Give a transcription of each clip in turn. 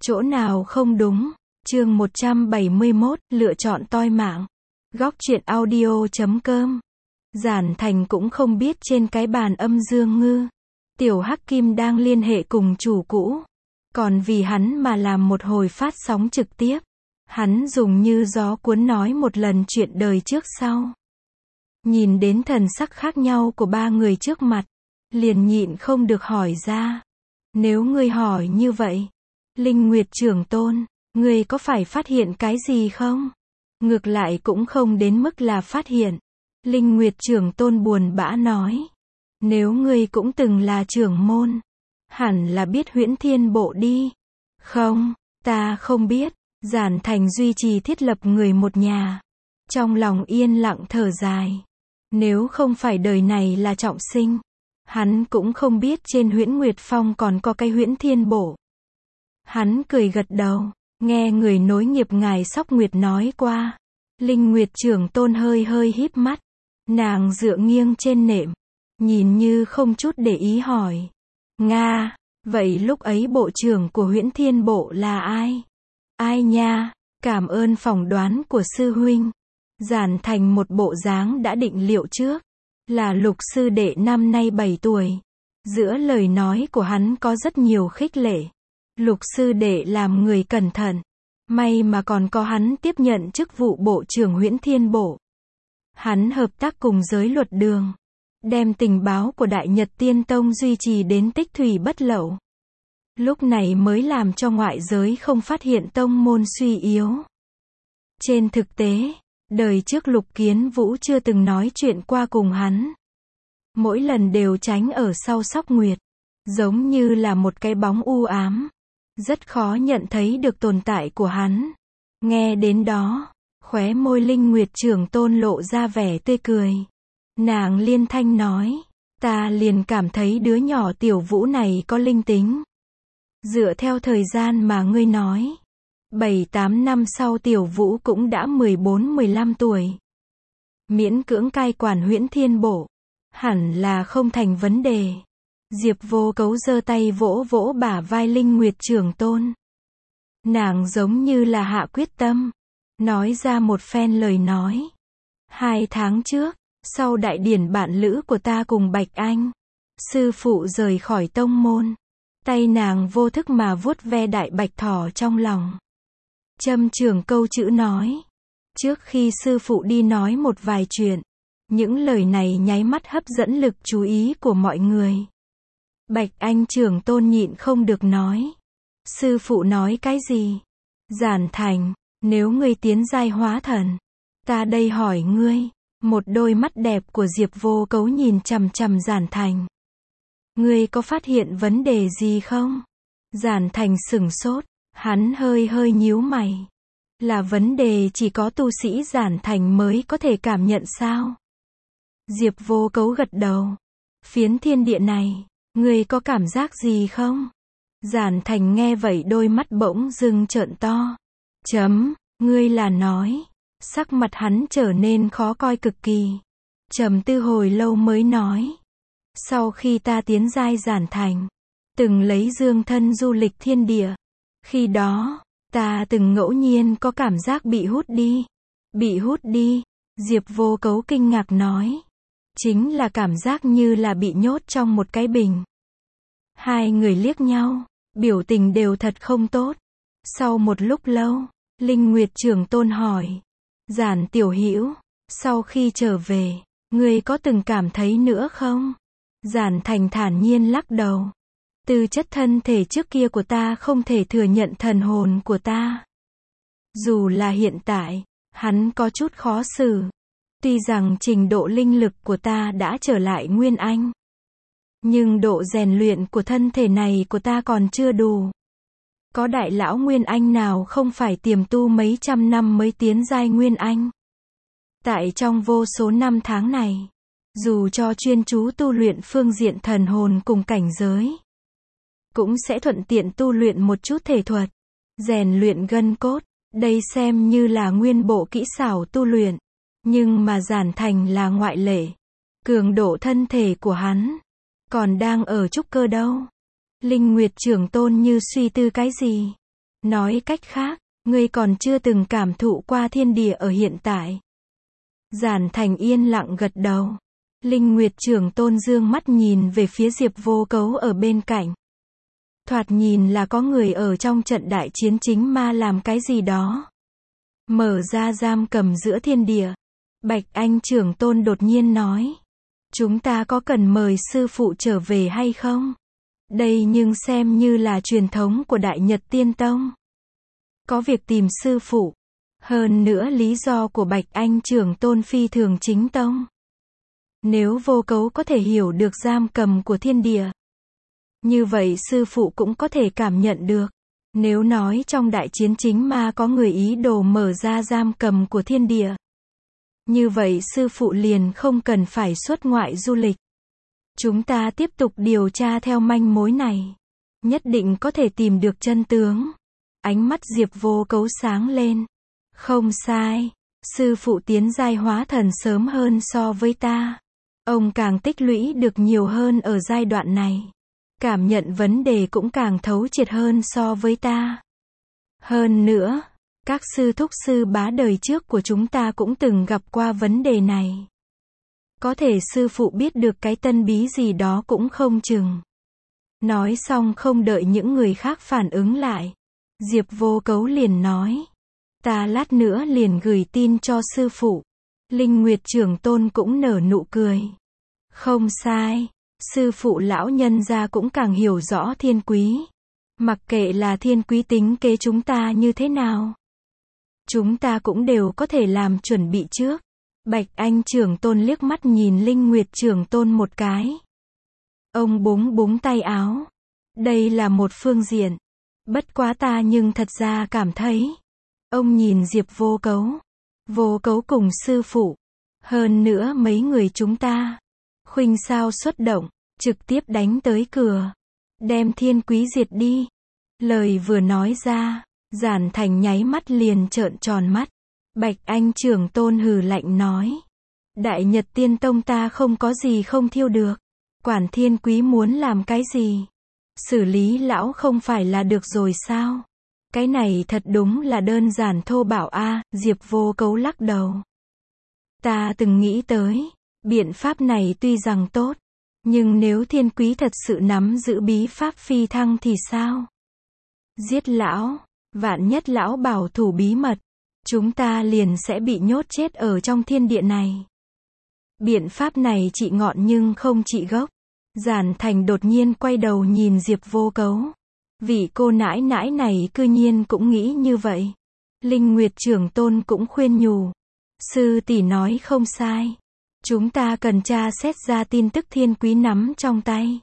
Chỗ nào không đúng? Chương 171, lựa chọn toi mạng. Góc truyện audio.com. Giản Thành cũng không biết trên cái bàn âm dương ngư, Tiểu Hắc Kim đang liên hệ cùng chủ cũ. Còn vì hắn mà làm một hồi phát sóng trực tiếp. Hắn dùng như gió cuốn nói một lần chuyện đời trước sau. Nhìn đến thần sắc khác nhau của ba người trước mặt, liền nhịn không được hỏi ra. Nếu ngươi hỏi như vậy, Linh Nguyệt trưởng tôn, ngươi có phải phát hiện cái gì không? Ngược lại cũng không đến mức là phát hiện. Linh Nguyệt trưởng tôn buồn bã nói. Nếu ngươi cũng từng là trưởng môn, hẳn là biết Huyễn Thiên Bộ đi. Không, ta không biết. Giản Thành duy trì thiết lập người một nhà. Trong lòng yên lặng thở dài. Nếu không phải đời này là trọng sinh, hắn cũng không biết trên Huyễn Nguyệt Phong còn có cái Huyễn Thiên Bộ. Hắn cười gật đầu, nghe người nối nghiệp ngài Sóc Nguyệt nói qua. Linh Nguyệt trưởng tôn hơi hơi híp mắt. Nàng dựa nghiêng trên nệm, nhìn như không chút để ý hỏi. Nga, vậy lúc ấy bộ trưởng của Huyễn Thiên Bộ là ai? Ai nha, cảm ơn phỏng đoán của sư huynh. Giản Thành một bộ dáng đã định liệu trước. Là Lục sư đệ năm nay 7 tuổi. Giữa lời nói của hắn có rất nhiều khích lệ. Lục sư đệ làm người cẩn thận. May mà còn có hắn tiếp nhận chức vụ bộ trưởng Huyễn Thiên Bộ. Hắn hợp tác cùng giới luật đường. Đem tình báo của Đại Nhật Tiên Tông duy trì đến tích thủy bất lậu. Lúc này mới làm cho ngoại giới không phát hiện tông môn suy yếu. Trên thực tế, đời trước Lục Kiến Vũ chưa từng nói chuyện qua cùng hắn. Mỗi lần đều tránh ở sau Sóc Nguyệt. Giống như là một cái bóng u ám. Rất khó nhận thấy được tồn tại của hắn. Nghe đến đó, khóe môi Linh Nguyệt trưởng tôn lộ ra vẻ tươi cười. Nàng liên thanh nói, ta liền cảm thấy đứa nhỏ Tiểu Vũ này có linh tính. Dựa theo thời gian mà ngươi nói, 7-8 năm sau Tiểu Vũ cũng đã 14-15 tuổi. Miễn cưỡng cai quản Huyễn Thiên Bộ, hẳn là không thành vấn đề. Diệp Vô Cấu giơ tay vỗ vỗ bả vai Linh Nguyệt trưởng tôn. Nàng giống như là hạ quyết tâm, nói ra một phen lời nói. 2 tháng trước, sau đại điển bạn lữ của ta cùng Bạch Anh, sư phụ rời khỏi tông môn. Tay nàng vô thức mà vuốt ve đại bạch thỏ trong lòng. Châm chưởng câu chữ nói. Trước khi sư phụ đi nói một vài chuyện, những lời này nháy mắt hấp dẫn lực chú ý của mọi người. Bạch Anh trưởng tôn nhịn không được nói. Sư phụ nói cái gì? Giản Thành, nếu ngươi tiến giai hóa thần, ta đây hỏi ngươi. Một đôi mắt đẹp của Diệp Vô Cấu nhìn chằm chằm Giản Thành. Ngươi có phát hiện vấn đề gì không? Giản Thành sửng sốt, hắn hơi hơi nhíu mày. Là vấn đề chỉ có tu sĩ Giản Thành mới có thể cảm nhận sao? Diệp Vô Cấu gật đầu. Phiến thiên địa này, ngươi có cảm giác gì không? Giản Thành nghe vậy đôi mắt bỗng dưng trợn to. Ngươi là nói. Sắc mặt hắn trở nên khó coi cực kỳ. Trầm tư hồi lâu mới nói. Sau khi ta tiến giai Giản Thành, từng lấy dương thân du lịch thiên địa. Khi đó, ta từng ngẫu nhiên có cảm giác bị hút đi. Bị hút đi, Diệp Vô Cấu kinh ngạc nói. Chính là cảm giác như là bị nhốt trong một cái bình. Hai người liếc nhau, biểu tình đều thật không tốt. Sau một lúc lâu, Linh Nguyệt trưởng tôn hỏi. Giản tiểu hữu, sau khi trở về, ngươi có từng cảm thấy nữa không? Giản Thành thản nhiên lắc đầu. Tư chất thân thể trước kia của ta không thể thừa nhận thần hồn của ta. Dù là hiện tại, hắn có chút khó xử. Tuy rằng trình độ linh lực của ta đã trở lại nguyên anh, nhưng độ rèn luyện của thân thể này của ta còn chưa đủ. Có đại lão Nguyên Anh nào không phải tiềm tu mấy trăm năm mới tiến giai Nguyên Anh? Tại trong vô số năm tháng này, dù cho chuyên chú tu luyện phương diện thần hồn cùng cảnh giới, cũng sẽ thuận tiện tu luyện một chút thể thuật, rèn luyện gân cốt, đây xem như là nguyên bộ kỹ xảo tu luyện. Nhưng mà Giản Thành là ngoại lệ. Cường độ thân thể của hắn còn đang ở trúc cơ đâu. Linh Nguyệt trưởng tôn như suy tư cái gì. Nói cách khác, ngươi còn chưa từng cảm thụ qua thiên địa ở hiện tại. Giản Thành yên lặng gật đầu. Linh Nguyệt Trưởng Tôn dương mắt nhìn về phía Diệp Vô Cấu ở bên cạnh. Thoạt nhìn là có người ở trong trận đại chiến chính ma làm cái gì đó. Mở ra giam cầm giữa thiên địa. Bạch Anh Trưởng Tôn đột nhiên nói. Chúng ta có cần mời sư phụ trở về hay không? Đây nhưng xem như là truyền thống của Đại Nhật Tiên Tông. Có việc tìm sư phụ. Hơn nữa lý do của Bạch Anh Trưởng Tôn phi thường chính tông. Nếu Vô Cấu có thể hiểu được giam cầm của thiên địa, như vậy sư phụ cũng có thể cảm nhận được. Nếu nói trong đại chiến chính ma có người ý đồ mở ra giam cầm của thiên địa, như vậy sư phụ liền không cần phải xuất ngoại du lịch. Chúng ta tiếp tục điều tra theo manh mối này. Nhất định có thể tìm được chân tướng. Ánh mắt Diệp Vô Cấu sáng lên. Không sai. Sư phụ tiến giai hóa thần sớm hơn so với ta. Ông càng tích lũy được nhiều hơn ở giai đoạn này. Cảm nhận vấn đề cũng càng thấu triệt hơn so với ta. Hơn nữa, các sư thúc sư bá đời trước của chúng ta cũng từng gặp qua vấn đề này. Có thể sư phụ biết được cái tân bí gì đó cũng không chừng. Nói xong không đợi những người khác phản ứng lại. Diệp Vô Cấu liền nói. Ta lát nữa liền gửi tin cho sư phụ. Linh Nguyệt Trưởng Tôn cũng nở nụ cười. Không sai. Sư phụ lão nhân gia cũng càng hiểu rõ Thiên Quý. Mặc kệ là Thiên Quý tính kế chúng ta như thế nào, chúng ta cũng đều có thể làm chuẩn bị trước. Bạch Anh Trưởng Tôn liếc mắt nhìn Linh Nguyệt Trưởng Tôn một cái. Ông búng búng tay áo. Đây là một phương diện. Bất quá ta nhưng thật ra cảm thấy. Ông nhìn Diệp Vô Cấu. Vô Cấu cùng sư phụ. Hơn nữa mấy người chúng ta. Khuynh sao xuất động. Trực tiếp đánh tới cửa. Đem Thiên Quý diệt đi. Lời vừa nói ra. Giản Thành nháy mắt liền trợn tròn mắt. Bạch Anh Trưởng Tôn hừ lạnh nói. Đại Nhật Tiên Tông ta không có gì không thiêu được. Quản Thiên Quý muốn làm cái gì? Xử lý lão không phải là được rồi sao? Cái này thật đúng là đơn giản thô bạo a. Diệp Vô Cấu lắc đầu. Ta từng nghĩ tới. Biện pháp này tuy rằng tốt. Nhưng nếu Thiên Quý thật sự nắm giữ bí pháp phi thăng thì sao? Giết lão. Vạn nhất lão bảo thủ bí mật. Chúng ta liền sẽ bị nhốt chết ở trong thiên địa này. Biện pháp này trị ngọn nhưng không trị gốc. Giản Thành đột nhiên quay đầu nhìn Diệp Vô Cấu. Vị cô nãi nãi này cư nhiên cũng nghĩ như vậy. Linh Nguyệt Trưởng Tôn cũng khuyên nhủ. Sư tỷ nói không sai. Chúng ta cần tra xét ra tin tức Thiên Quý nắm trong tay.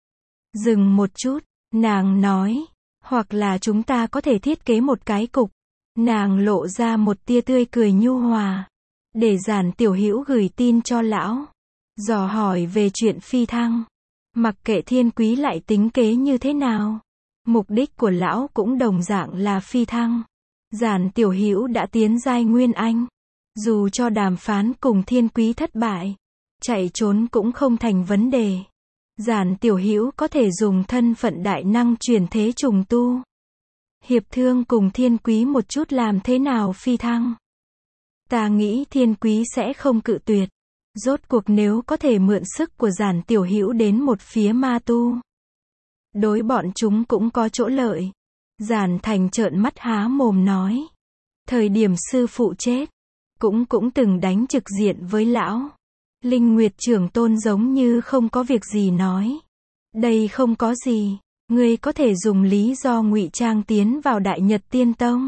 Dừng một chút, nàng nói. Hoặc là chúng ta có thể thiết kế một cái cục. Nàng lộ ra một tia tươi cười nhu hòa. Để Giản Tiểu Hữu gửi tin cho lão. Dò hỏi về chuyện phi thăng. Mặc kệ Thiên Quý lại tính kế như thế nào. Mục đích của lão cũng đồng dạng là phi thăng. Giản Tiểu Hữu đã tiến giai Nguyên Anh. Dù cho đàm phán cùng Thiên Quý thất bại. Chạy trốn cũng không thành vấn đề. Giản Tiểu Hữu có thể dùng thân phận đại năng chuyển thế trùng tu. Hiệp thương cùng Thiên Quý một chút làm thế nào phi thăng. Ta nghĩ Thiên Quý sẽ không cự tuyệt. Rốt cuộc nếu có thể mượn sức của Giản Tiểu Hữu đến một phía ma tu. Đối bọn chúng cũng có chỗ lợi. Giản Thành trợn mắt há mồm nói. Thời điểm sư phụ chết. Cũng từng đánh trực diện với lão. Linh Nguyệt Trưởng Tôn giống như không có việc gì nói. Đây không có gì. Ngươi có thể dùng lý do ngụy trang tiến vào Đại Nhật Tiên Tông.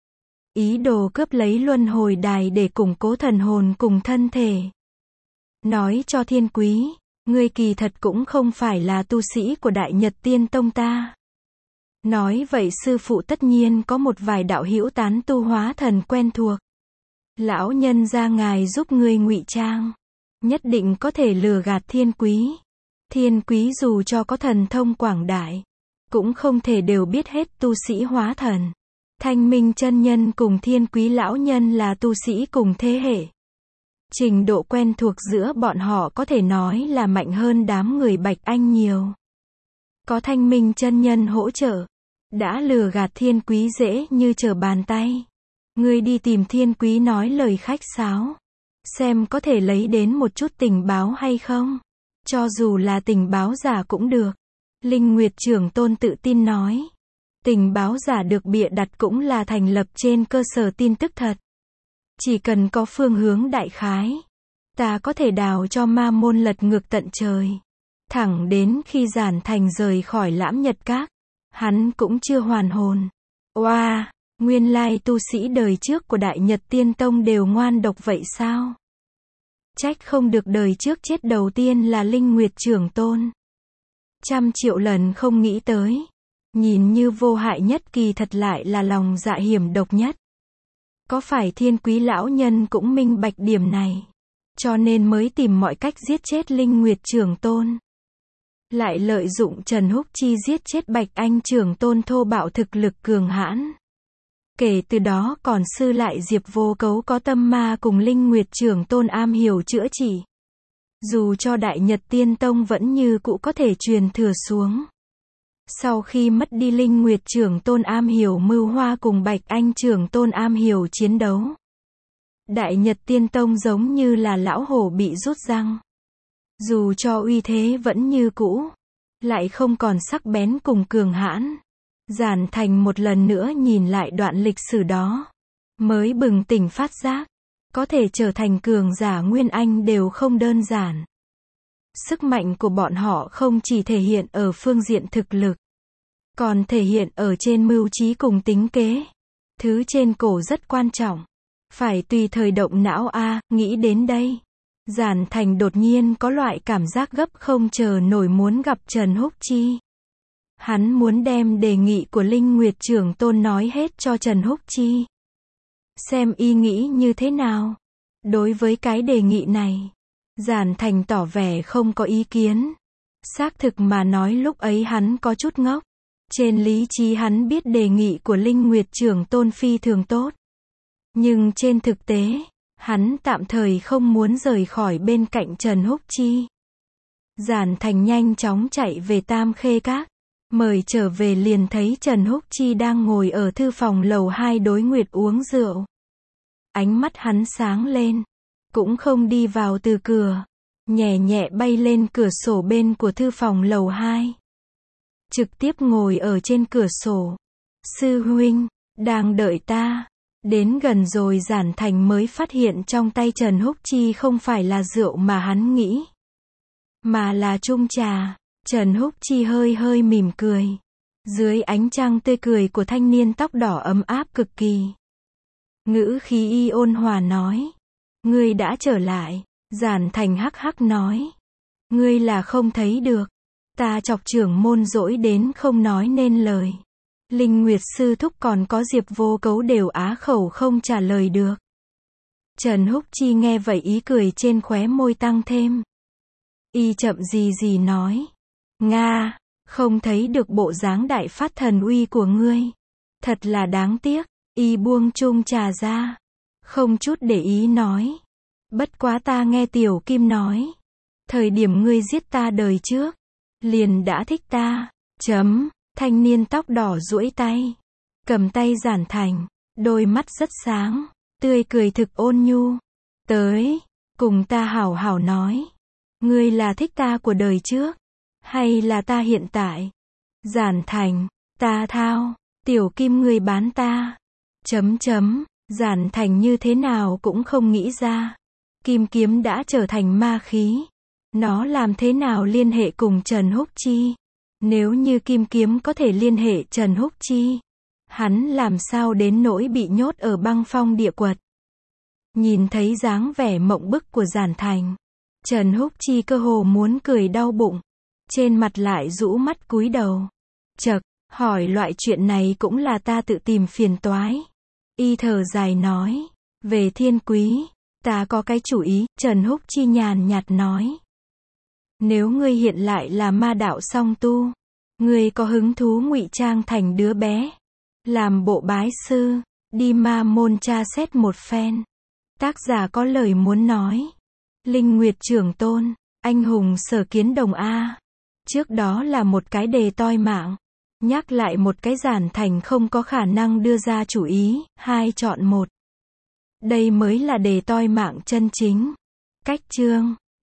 Ý đồ cướp lấy luân hồi đài để củng cố thần hồn cùng thân thể. Nói cho Thiên Quý, ngươi kỳ thật cũng không phải là tu sĩ của Đại Nhật Tiên Tông ta. Nói vậy sư phụ tất nhiên có một vài đạo hữu tán tu hóa thần quen thuộc. Lão nhân gia ngài giúp ngươi ngụy trang. Nhất định có thể lừa gạt Thiên Quý. Thiên Quý dù cho có thần thông quảng đại. Cũng không thể đều biết hết tu sĩ hóa thần. Thanh Minh chân nhân cùng Thiên Quý lão nhân là tu sĩ cùng thế hệ. Trình độ quen thuộc giữa bọn họ có thể nói là mạnh hơn đám người Bạch Anh nhiều. Có Thanh Minh chân nhân hỗ trợ. Đã lừa gạt Thiên Quý dễ như trở bàn tay. Ngươi đi tìm Thiên Quý nói lời khách sáo. Xem có thể lấy đến một chút tình báo hay không. Cho dù là tình báo giả cũng được. Linh Nguyệt Trưởng Tôn tự tin nói. Tình báo giả được bịa đặt cũng là thành lập trên cơ sở tin tức thật. Chỉ cần có phương hướng đại khái. Ta có thể đào cho ma môn lật ngược tận trời. Thẳng đến khi Giản Thành rời khỏi Lãm Nhật Các. Hắn cũng chưa hoàn hồn. Oa, nguyên lai tu sĩ đời trước của Đại Nhật Tiên Tông đều ngoan độc vậy sao? Trách không được đời trước chết đầu tiên là Linh Nguyệt Trưởng Tôn. 100.000.000 lần không nghĩ tới. Nhìn như vô hại nhất kỳ thật lại là lòng dạ hiểm độc nhất. Có phải Thiên Quý lão nhân cũng minh bạch điểm này, cho nên mới tìm mọi cách giết chết Linh Nguyệt Trưởng Tôn. Lại lợi dụng Trần Húc Chi giết chết Bạch Anh Trưởng Tôn thô bạo thực lực cường hãn. Kể từ đó còn sư lại Diệp Vô Cấu có tâm ma cùng Linh Nguyệt Trưởng Tôn am hiểu chữa trị. Dù cho Đại Nhật Tiên Tông vẫn như cũ có thể truyền thừa xuống. Sau khi mất đi Linh Nguyệt Trưởng Tôn am hiểu mưu hoa cùng Bạch Anh Trưởng Tôn am hiểu chiến đấu. Đại Nhật Tiên Tông giống như là lão hổ bị rút răng. Dù cho uy thế vẫn như cũ, lại không còn sắc bén cùng cường hãn. Giản Thành một lần nữa nhìn lại đoạn lịch sử đó, mới bừng tỉnh phát giác, có thể trở thành cường giả Nguyên Anh đều không đơn giản. Sức mạnh của bọn họ không chỉ thể hiện ở phương diện thực lực, còn thể hiện ở trên mưu trí cùng tính kế. Thứ trên cổ rất quan trọng. Phải tùy thời động não nghĩ đến đây. Giản Thành đột nhiên có loại cảm giác gấp không chờ nổi muốn gặp Trần Húc Chi. Hắn muốn đem đề nghị của Linh Nguyệt Trưởng Tôn nói hết cho Trần Húc Chi. Xem y nghĩ như thế nào. Đối với cái đề nghị này, Giản Thành tỏ vẻ không có ý kiến. Xác thực mà nói lúc ấy hắn có chút ngốc. Trên lý trí hắn biết đề nghị của Linh Nguyệt Trưởng Tôn phi thường tốt. Nhưng trên thực tế, hắn tạm thời không muốn rời khỏi bên cạnh Trần Húc Chi. Giản Thành nhanh chóng chạy về Tam Khê Các. Mời trở về liền thấy Trần Húc Chi đang ngồi ở thư phòng lầu 2 đối nguyệt uống rượu. Ánh mắt hắn sáng lên. Cũng không đi vào từ cửa. Nhẹ nhẹ bay lên cửa sổ bên của thư phòng lầu 2. Trực tiếp ngồi ở trên cửa sổ. Sư huynh, đang đợi ta. Đến gần rồi Giản Thành mới phát hiện trong tay Trần Húc Chi không phải là rượu mà hắn nghĩ, mà là chung trà. Trần Húc Chi hơi hơi mỉm cười. Dưới ánh trăng tươi cười của thanh niên tóc đỏ ấm áp cực kỳ. Ngữ khí y ôn hòa nói. Ngươi đã trở lại. Giản Thành hắc hắc nói. Ngươi là không thấy được. Ta chọc trưởng môn dỗi đến không nói nên lời. Linh Nguyệt Sư Thúc còn có Diệp Vô Cấu đều á khẩu không trả lời được. Trần Húc Chi nghe vậy ý cười trên khóe môi tăng thêm. Y chậm gì nói. Nga, không thấy được bộ dáng đại phát thần uy của ngươi. Thật là đáng tiếc. Y buông chung trà ra. Không chút để ý nói. Bất quá ta nghe Tiểu Kim nói. Thời điểm ngươi giết ta đời trước. Liền đã thích ta. Thanh niên tóc đỏ duỗi tay. Cầm tay Giản Thành. Đôi mắt rất sáng. Tươi cười thực ôn nhu. Tới. Cùng ta hảo hảo nói. Ngươi là thích ta của đời trước. Hay là ta hiện tại? Giản Thành. Ta thao. Tiểu Kim ngươi bán ta. Giản Thành như thế nào cũng không nghĩ ra. Kim kiếm đã trở thành ma khí. Nó làm thế nào liên hệ cùng Trần Húc Chi? Nếu như kim kiếm có thể liên hệ Trần Húc Chi, hắn làm sao đến nỗi bị nhốt ở băng phong địa quật? Nhìn thấy dáng vẻ mộng bức của Giản Thành, Trần Húc Chi cơ hồ muốn cười đau bụng, trên mặt lại rũ mắt cúi đầu. Chậc, hỏi loại chuyện này cũng là ta tự tìm phiền toái. Y thở dài nói, về Thiên Quý, ta có cái chủ ý. Trần Húc Chi nhàn nhạt nói. Nếu ngươi hiện lại là ma đạo song tu, ngươi có hứng thú ngụy trang thành đứa bé, làm bộ bái sư, đi ma môn tra xét một phen. Tác giả có lời muốn nói. Linh Nguyệt Trưởng Tôn, anh hùng Sở Kiến Đồng A. Trước đó là một cái đề toi mạng. Nhắc lại một cái Giản Thành không có khả năng đưa ra chủ ý, 2 chọn 1. Đây mới là đề toi mạng chân chính. Cách chương